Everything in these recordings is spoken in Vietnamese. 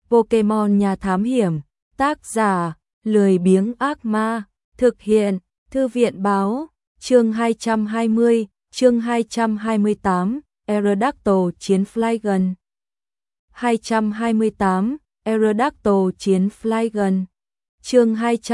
Pokemon nhà thám hiểm, tác giả, lười biếng ác ma, thực hiện, thư viện báo, chương 220, chương 228, Aerodactyl chiến Flygon. 228, Aerodactyl chiến Flygon. Chương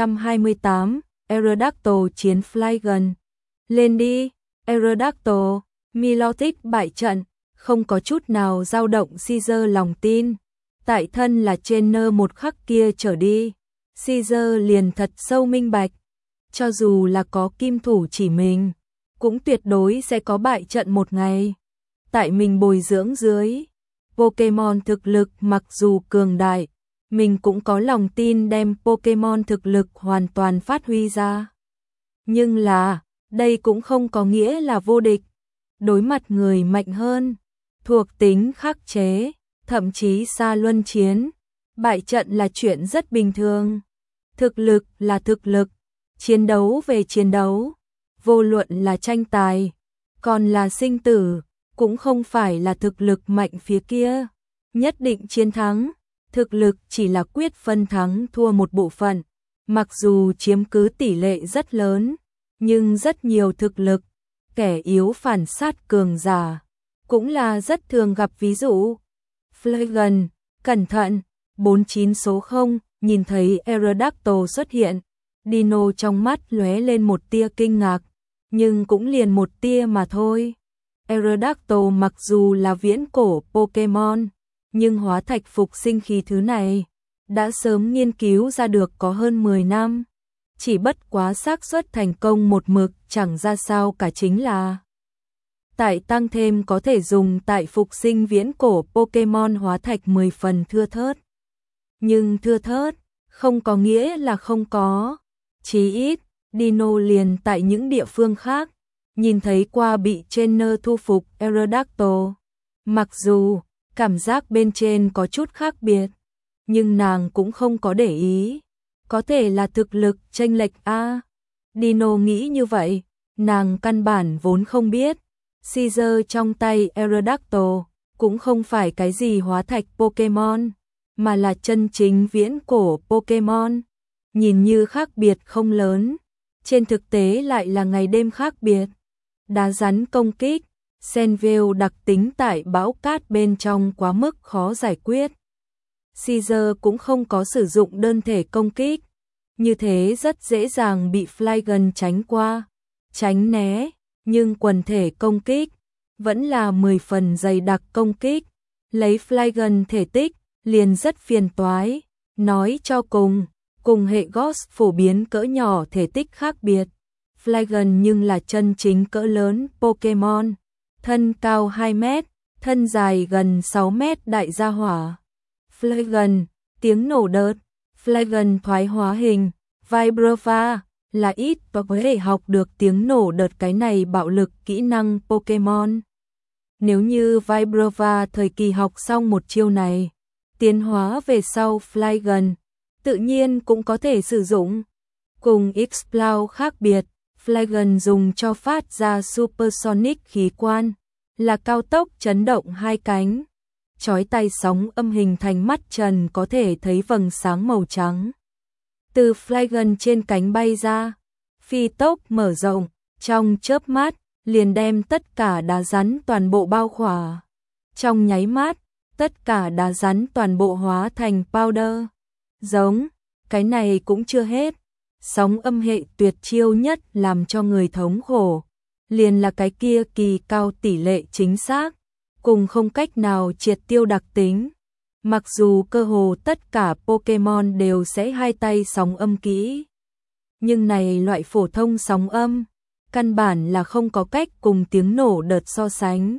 228, Aerodactyl chiến Flygon. Lên đi, Aerodactyl, Milotic bại trận, không có chút nào dao động Caesar lòng tin. Tại thân là trainer một khắc kia trở đi, Caesar liền thật sâu minh bạch, cho dù là có kim thủ chỉ mình, cũng tuyệt đối sẽ có bại trận một ngày. Tại mình bồi dưỡng dưới, Pokemon thực lực mặc dù cường đại, mình cũng có lòng tin đem Pokemon thực lực hoàn toàn phát huy ra. Nhưng là, đây cũng không có nghĩa là vô địch. Đối mặt người mạnh hơn, thuộc tính khắc chế, thậm chí xa luân chiến, bại trận là chuyện rất bình thường. Thực lực là thực lực, chiến đấu về chiến đấu, vô luận là tranh tài, còn là sinh tử, cũng không phải là thực lực mạnh phía kia nhất định chiến thắng. Thực lực chỉ là quyết phân thắng thua một bộ phận, mặc dù chiếm cứ tỷ lệ rất lớn, nhưng rất nhiều thực lực, kẻ yếu phản sát cường giả, cũng là rất thường gặp ví dụ. Flygon, cẩn thận, 49 số 0, nhìn thấy Aerodactyl xuất hiện, Dino trong mắt lóe lên một tia kinh ngạc, nhưng cũng liền một tia mà thôi. Aerodactyl mặc dù là viễn cổ Pokemon, nhưng hóa thạch phục sinh khí thứ này đã sớm nghiên cứu ra được có hơn 10 năm. Chỉ bất quá xác suất thành công một mực chẳng ra sao cả, chính là tại tăng thêm có thể dùng tại phục sinh viễn cổ Pokemon hóa thạch 10 phần thưa thớt. Nhưng thưa thớt không có nghĩa là không có. Chí ít, Dino liền tại những địa phương khác nhìn thấy qua bị trainer thu phục Aerodactyl. Mặc dù cảm giác bên trên có chút khác biệt, nhưng nàng cũng không có để ý. Có thể là thực lực chênh lệch a. Dino nghĩ như vậy, nàng căn bản vốn không biết. Caesar trong tay Aerodactyl cũng không phải cái gì hóa thạch Pokemon, mà là chân chính viễn cổ Pokemon. Nhìn như khác biệt không lớn, trên thực tế lại là ngày đêm khác biệt. Đá rắn công kích, Senville đặc tính tại bão cát bên trong quá mức khó giải quyết. Caesar cũng không có sử dụng đơn thể công kích, như thế rất dễ dàng bị Flygon tránh qua, tránh né, nhưng quần thể công kích vẫn là 10 phần dày đặc công kích, lấy Flygon thể tích liền rất phiền toái. Nói cho cùng hệ Ghost phổ biến cỡ nhỏ thể tích khác biệt, Flygon nhưng là chân chính cỡ lớn Pokemon, thân cao 2 mét, thân dài gần 6 mét đại gia hỏa. Flygon, tiếng nổ đợt, Flygon thoái hóa hình, Vibrava, là ít và có thể học được tiếng nổ đợt cái này bạo lực kỹ năng Pokemon. Nếu như Vibrava thời kỳ học xong một chiêu này, tiến hóa về sau Flygon tự nhiên cũng có thể sử dụng. Cùng Exploud khác biệt, Flygon dùng cho phát ra Supersonic khí quan, là cao tốc chấn động hai cánh. Chói tai sóng âm hình thành mắt trần có thể thấy vầng sáng màu trắng từ Flygon trên cánh bay ra, phi tốc mở rộng, trong chớp mắt liền đem tất cả đá rắn toàn bộ bao khỏa. Trong nháy mắt, tất cả đá rắn toàn bộ hóa thành powder. Giống, cái này cũng chưa hết. Sóng âm hệ tuyệt chiêu nhất làm cho người thống khổ, liền là cái kia kỳ cao tỷ lệ chính xác, cùng không cách nào triệt tiêu đặc tính. Mặc dù cơ hồ tất cả Pokemon đều sẽ hai tay sóng âm kỹ, nhưng này loại phổ thông sóng âm, căn bản là không có cách cùng tiếng nổ đợt so sánh.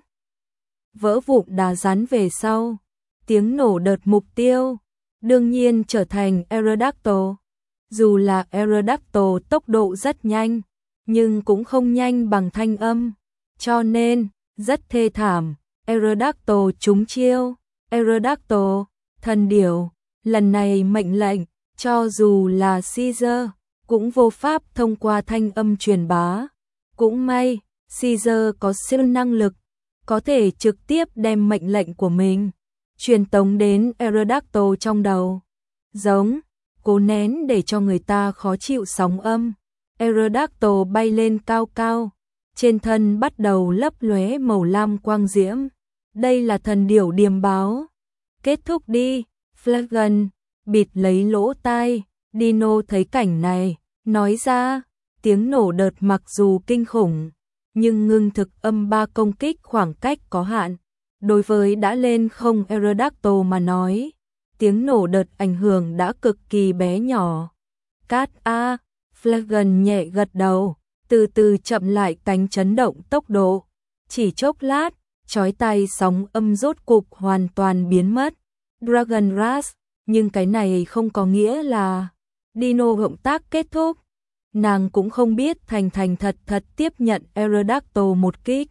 Vỡ vụn đá rắn về sau, tiếng nổ đợt mục tiêu, đương nhiên trở thành Aerodactyl. Dù là Aerodactyl tốc độ rất nhanh, nhưng cũng không nhanh bằng thanh âm, cho nên rất thê thảm. Aerodactyl trúng chiêu, Aerodactyl, thần điểu, lần này mệnh lệnh, cho dù là Caesar, cũng vô pháp thông qua thanh âm truyền bá. Cũng may, Caesar có siêu năng lực, có thể trực tiếp đem mệnh lệnh của mình truyền tống đến Aerodactyl trong đầu. Giống, cố nén để cho người ta khó chịu sóng âm. Aerodactyl bay lên cao cao, trên thân bắt đầu lấp lóe màu lam quang diễm. Đây là thần điểu điềm báo. Kết thúc đi, Flagon, bịt lấy lỗ tai. Dino thấy cảnh này, nói ra, tiếng nổ đợt mặc dù kinh khủng, nhưng ngưng thực âm 3 công kích khoảng cách có hạn. Đối với đã lên không Aerodactyl mà nói, tiếng nổ đợt ảnh hưởng đã cực kỳ bé nhỏ. Cát A, Flagon nhẹ gật đầu, từ từ chậm lại cánh chấn động tốc độ. Chỉ chốc lát, chói tai sóng âm rốt cục hoàn toàn biến mất. Dragon Rush, nhưng cái này không có nghĩa là Dino động tác kết thúc. Nàng cũng không biết thành thật thật tiếp nhận Aerodactyl một kích.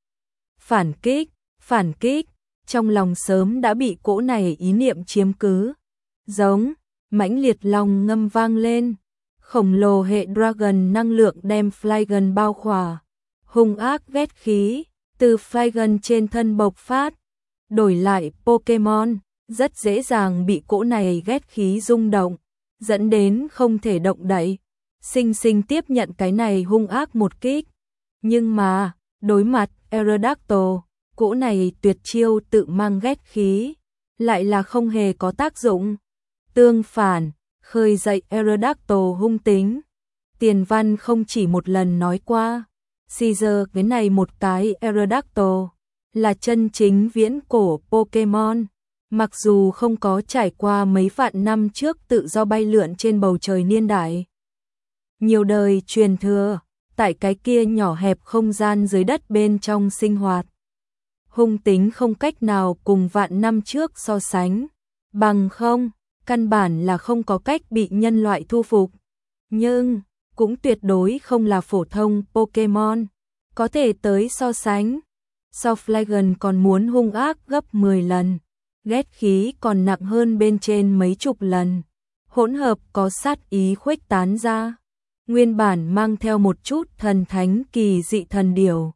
Phản kích, trong lòng sớm đã bị cỗ này ý niệm chiếm cứ. Giống, mãnh liệt long ngâm vang lên, khổng lồ hệ Dragon năng lượng đem Flagon bao khỏa. Hung ác ghét khí, từ Flagon trên thân bộc phát. Đổi lại Pokemon, rất dễ dàng bị cỗ này ghét khí rung động, dẫn đến không thể động đậy, sinh tiếp nhận cái này hung ác một kích. Nhưng mà, đối mặt Aerodactyl, cỗ này tuyệt chiêu tự mang ghét khí, lại là không hề có tác dụng. Tương phản, khơi dậy Aerodactyl hung tính. Tiền văn không chỉ một lần nói qua, Caesar cái này một cái Aerodactyl là chân chính viễn cổ Pokemon. Mặc dù không có trải qua mấy vạn năm trước tự do bay lượn trên bầu trời niên đại, nhiều đời truyền thừa, tại cái kia nhỏ hẹp không gian dưới đất bên trong sinh hoạt. Hung tính không cách nào cùng vạn năm trước so sánh, bằng không, căn bản là không có cách bị nhân loại thu phục. Nhưng, cũng tuyệt đối không là phổ thông Pokemon, có thể tới so sánh. So Flagon còn muốn hung ác gấp 10 lần. Ghét khí còn nặng hơn bên trên mấy chục lần. Hỗn hợp có sát ý khuếch tán ra. Nguyên bản mang theo một chút thần thánh kỳ dị thần điểu.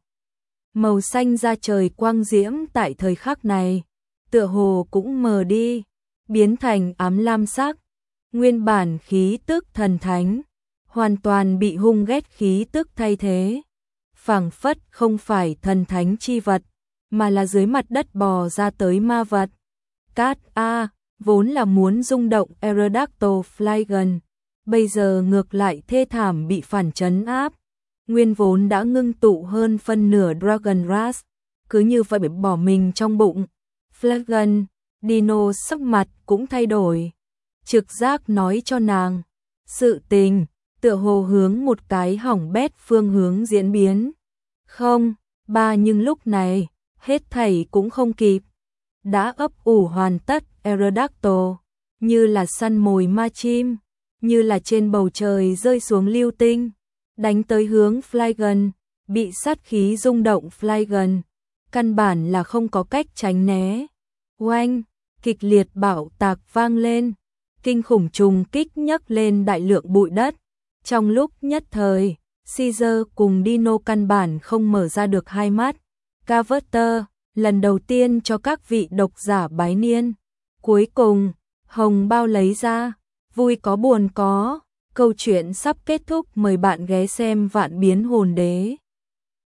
Màu xanh da trời quang diễm tại thời khắc này, tựa hồ cũng mờ đi, biến thành ám lam sắc. Nguyên bản khí tức thần thánh, hoàn toàn bị hung ghét khí tức thay thế. Phảng phất không phải thần thánh chi vật, mà là dưới mặt đất bò ra tới ma vật. Cát A, vốn là muốn rung động Aerodactyl Flagon, bây giờ ngược lại thê thảm bị phản trấn áp. Nguyên vốn đã ngưng tụ hơn phân nửa Dragon Rush, cứ như vậy bỏ mình trong bụng. Flagon, Dino sắc mặt cũng thay đổi. Trực giác nói cho nàng, sự tình, tựa hồ hướng một cái hỏng bét phương hướng diễn biến. Không, nhưng lúc này, hết thảy cũng không kịp. Đã ấp ủ hoàn tất Aerodactyl, như là săn mồi ma chim, như là trên bầu trời rơi xuống lưu tinh, đánh tới hướng Flagon, bị sát khí rung động Flagon, căn bản là không có cách tránh né. Oanh, kịch liệt bạo tạc vang lên, kinh khủng trùng kích nhấc lên đại lượng bụi đất. Trong lúc nhất thời, Caesar cùng Dino căn bản không mở ra được hai mắt. Carver, lần đầu tiên cho các vị độc giả bái niên. Cuối cùng, hồng bao lấy ra, vui có buồn có. Câu chuyện sắp kết thúc, mời bạn ghé xem Vạn Biến Hồn Đế.